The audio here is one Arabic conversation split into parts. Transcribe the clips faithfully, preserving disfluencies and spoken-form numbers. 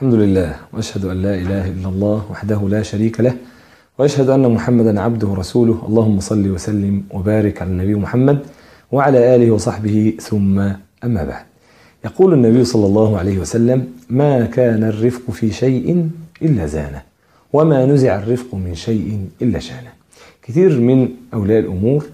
الحمد لله، وأشهد أن لا إله إلا الله وحده لا شريك له، وأشهد أن محمدا عبده ورسوله. اللهم صل وسلم وبارك على النبي محمد وعلى آله وصحبه، ثم أما بعد. يقول النبي صلى الله عليه وسلم: ما كان الرفق في شيء إلا زانه، وما نزع الرفق من شيء إلا شانه. كثير من أولياء الأمور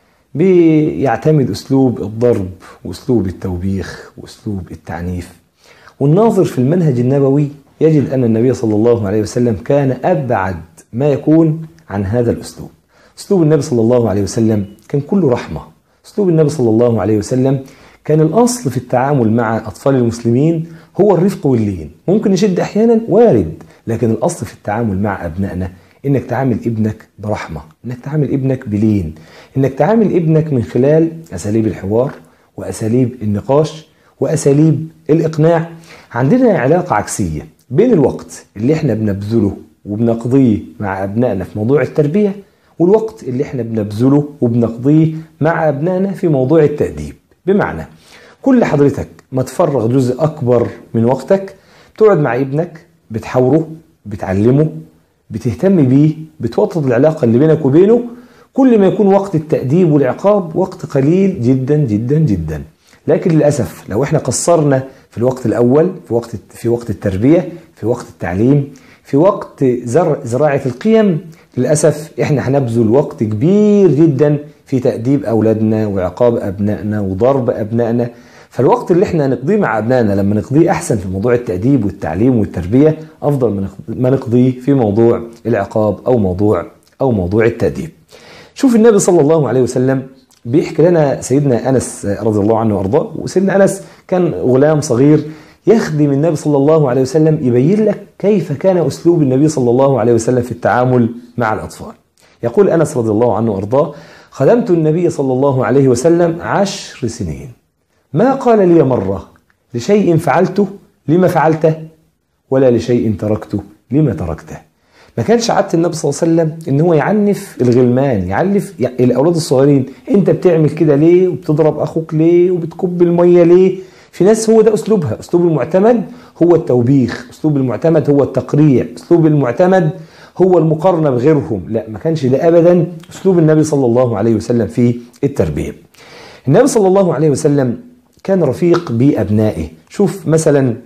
بيعتمد أسلوب الضرب وأسلوب التوبيخ وأسلوب التعنيف، والناظر في المنهج النبوي يجد أن النبي صلى الله عليه وسلم كان أبعد ما يكون عن هذا الأسلوب. أسلوب النبي صلى الله عليه وسلم كان كله رحمة. أسلوب النبي صلى الله عليه وسلم كان الأصل في التعامل مع أطفال المسلمين هو الرفق واللين. ممكن نشد أحيانا، وارد، لكن الأصل في التعامل مع أبنائنا إنك تعامل ابنك برحمة، إنك تعامل ابنك بلين، إنك تعامل ابنك من خلال أساليب الحوار وأساليب النقاش وأساليب الإقناع. عندنا علاقة عكسية بين الوقت اللي احنا بنبذله وبنقضيه مع أبنائنا في موضوع التربية، والوقت اللي احنا بنبذله وبنقضيه مع أبنائنا في موضوع التأديب. بمعنى كل حضرتك ما تفرغ جزء أكبر من وقتك تقعد مع ابنك، بتحاوره، بتعلمه، بتهتم بيه، بتوطد العلاقة اللي بينك وبينه، كل ما يكون وقت التأديب والعقاب وقت قليل جدا جدا جدا. لكن للأسف لو احنا قصرنا في الوقت الأول، في وقت في وقت التربية، في وقت التعليم، في وقت زرع زراعة القيم، للأسف احنا هنبذل وقت كبير جدا في تأديب أولادنا وعقاب أبنائنا وضرب أبنائنا. فالوقت اللي احنا نقضيه مع أبنائنا لما نقضيه أحسن في موضوع التأديب والتعليم والتربية أفضل ما نقضيه في موضوع العقاب أو موضوع أو موضوع التأديب. شوف النبي صلى الله عليه وسلم بيحكي لنا سيدنا أنس رضي الله عنه وأرضاه، وسيدنا أنس كان غلام صغير يخدم النبي صلى الله عليه وسلم، يبين لك كيف كان أسلوب النبي صلى الله عليه وسلم في التعامل مع الأطفال. يقول أنس رضي الله عنه وأرضاه: خدمت النبي صلى الله عليه وسلم عشر سنين، ما قال لي مرة لشيء فعلته لما فعلته، ولا لشيء تركته لما تركته. ما كانش عادة النبي صلى الله عليه وسلم ان هو يعنف الغلمان، يعنف الاولاد الصغيرين. انت بتعمل كده ليه؟ وبتضرب اخوك ليه؟ وبتكب الميه ليه؟ في ناس هو ده اسلوبها. اسلوب المعتمد هو التوبيخ، اسلوب المعتمد هو التقريع، اسلوب المعتمد هو المقارنه بغيرهم. لا، ما كانش ده ابدا اسلوب النبي صلى الله عليه وسلم في التربيه. النبي صلى الله عليه وسلم كان رفيق بابنائه. شوف مثلا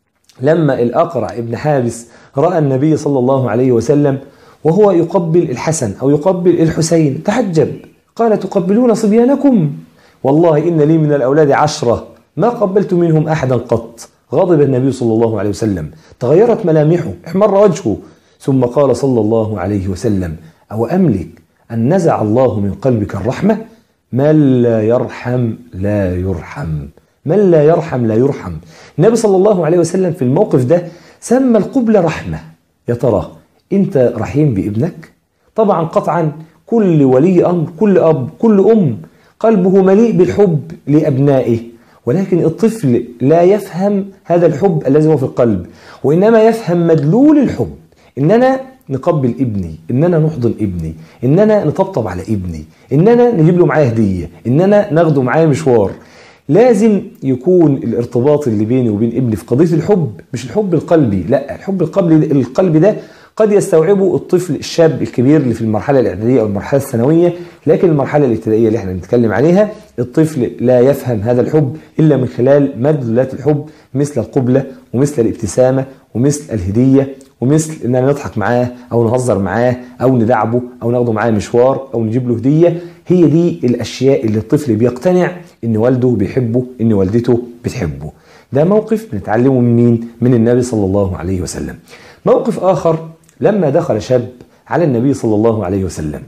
لما الأقرع ابن حابس رأى النبي صلى الله عليه وسلم وهو يقبل الحسن أو يقبل الحسين تحجب، قال: تقبلون صبيانكم؟ والله إن لي من الأولاد عشرة ما قبلت منهم أحدا قط. غضب النبي صلى الله عليه وسلم، تغيرت ملامحه، احمر وجهه، ثم قال صلى الله عليه وسلم: أو أملك أن نزع الله من قلبك الرحمة؟ من لا يرحم لا يرحم، من لا يرحم لا يرحم. النبي صلى الله عليه وسلم في الموقف ده سمى القبلة رحمة. يا ترى انت رحيم بابنك؟ طبعا قطعا كل ولي أمر، كل أب، كل أم قلبه مليء بالحب لأبنائه، ولكن الطفل لا يفهم هذا الحب الذي هو في القلب، وإنما يفهم مدلول الحب. إننا نقبل ابني، إننا نحضن ابني، إننا نطبطب على ابني، إننا نجيب له معاه هدية، إننا ناخده معاه مشوار. لازم يكون الارتباط اللي بيني وبين ابني في قضية الحب مش الحب القلبي. لا، الحب القلبي القلبي ده قد يستوعبه الطفل الشاب الكبير اللي في المرحلة الإعدادية أو المرحلة الثانوية، لكن المرحلة الابتدائية اللي احنا بنتكلم عليها الطفل لا يفهم هذا الحب إلا من خلال مدلولات الحب، مثل القبلة ومثل الابتسامة ومثل الهدية ومثل إننا نضحك معاه أو نهزر معاه أو ندعبه أو ناخده معاه مشوار أو نجيب له هدية. هي دي الأشياء اللي الطفل بيقتنع إن والده بيحبه، إن والدته بتحبه. ده موقف بنتعلمه من مين؟ من النبي صلى الله عليه وسلم. موقف آخر لما دخل شاب على النبي صلى الله عليه وسلم: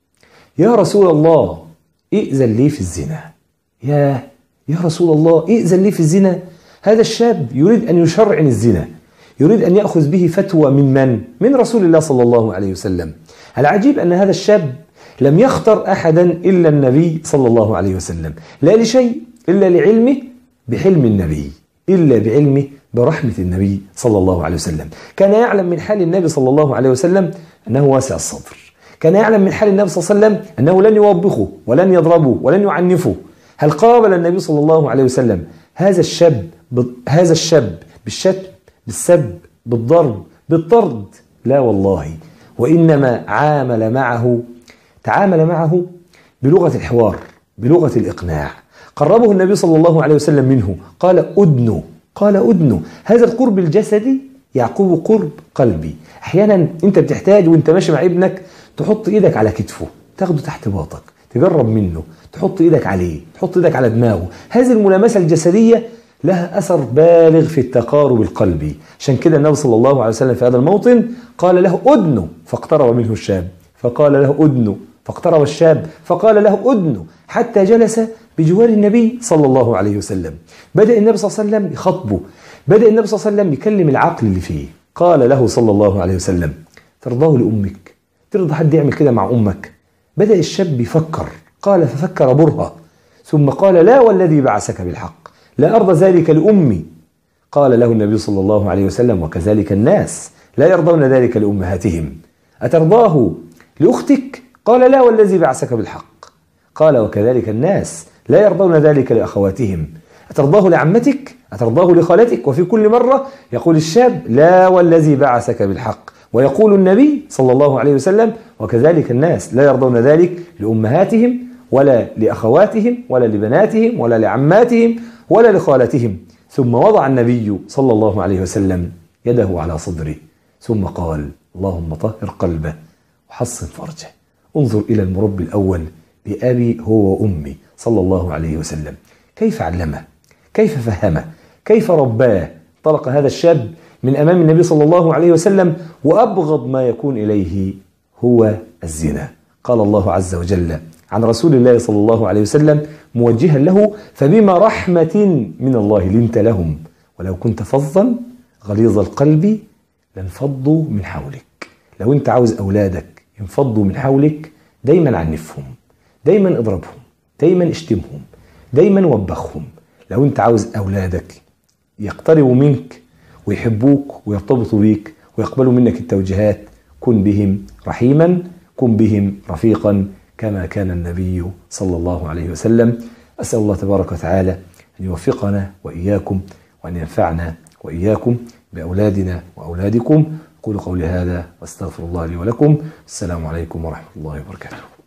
يا رسول الله ائذن لي في الزنا. يا يا رسول الله ائذن لي في الزنا. هذا الشاب يريد أن يشرعن الزنا، يريد أن يأخذ به فتوى من من؟ من رسول الله صلى الله عليه وسلم. العجيب أن هذا الشاب لم يختر أحدا إلا النبي صلى الله عليه وسلم، لا لشيء إلا لعلمه بحلم النبي، إلا بعلمه برحمة النبي صلى الله عليه وسلم. كان يعلم من حال النبي صلى الله عليه وسلم أنه واسع الصدر، كان يعلم من حال النبي صلى الله عليه وسلم أنه لن يوبخه ولن يضربه ولن يعنفه. هل قابل النبي صلى الله عليه وسلم هذا الشاب هذا الشاب بالشتم، بالسب، بالضرب بالطرد، لا والله، وإنما عامل معه تعامل معه بلغة الحوار، بلغة الإقناع. قربه النبي صلى الله عليه وسلم منه، قال أدنو، قال أدنو. هذا القرب الجسدي يعقوب قرب قلبي. أحيانا أنت بتحتاج وأنت ماشي مع ابنك تحط إيدك على كتفه، تاخده تحت باطك، تجرب منه، تحط إيدك عليه، تحط إيدك على دماغه. هذه الملامسة الجسدية لها أثر بالغ في التقارب القلبي. عشان كده النبي صلى الله عليه وسلم في هذا الموطن قال له أدنو، فاقترب منه الشاب، فقال له أدنو، فاقترب الشاب، فقال له أدنو، حتى جلس بجوار النبي صلى الله عليه وسلم. بدأ النبي صلى الله عليه وسلم يخطبه، بدأ النبي صلى الله عليه وسلم يكلم العقل اللي فيه. قال له صلى الله عليه وسلم: ترضاه لأمك؟ ترضى حد يعمل كده مع أمك؟ بدأ الشاب يفكر، قال ففكر برهة، ثم قال: لا والذي بعثك بالحق لا أرضى ذلك لأمي. قال له النبي صلى الله عليه وسلم: وكذلك الناس لا يرضون ذلك لأمهاتهم، أترضاه لأختك؟ قال: لا والذي بعثك بالحق. قال: وكذلك الناس لا يرضون ذلك لأخواتهم، أترضاه لعمتك؟ أترضاه لخالتك؟ وفي كل مرة يقول الشاب: لا والذي بعثك بالحق، ويقول النبي صلى الله عليه وسلم: وكذلك الناس لا يرضون ذلك لأمهاتهم ولا لأخواتهم ولا لبناتهم ولا لعماتهم ولا لخالتهم. ثم وضع النبي صلى الله عليه وسلم يده على صدره، ثم قال: اللهم طهر قلبه وحصن فرجه. انظر إلى المربي الأول بأبي هو وأمي صلى الله عليه وسلم، كيف علمه، كيف فهمه، كيف رباه. طلق هذا الشاب من أمام النبي صلى الله عليه وسلم، وأبغض ما يكون إليه هو الزنا. قال الله عز وجل عن رسول الله صلى الله عليه وسلم موجها له: فبما رحمة من الله لنت لهم ولو كنت فظا غليظ القلب لانفضوا من حولك. لو انت عاوز أولادك ينفضوا من حولك، دايما عنفهم، دايما اضربهم، دايما اشتمهم، دايما وبخهم. لو انت عاوز أولادك يقتربوا منك ويحبوك ويرتبطوا بيك ويقبلوا منك التوجيهات، كن بهم رحيما، كن بهم رفيقا، كما كان النبي صلى الله عليه وسلم. أسأل الله تبارك وتعالى أن يوفقنا وإياكم، وأن ينفعنا وإياكم بأولادنا وأولادكم. أقول قولي هذا واستغفر الله لي ولكم. السلام عليكم ورحمة الله وبركاته.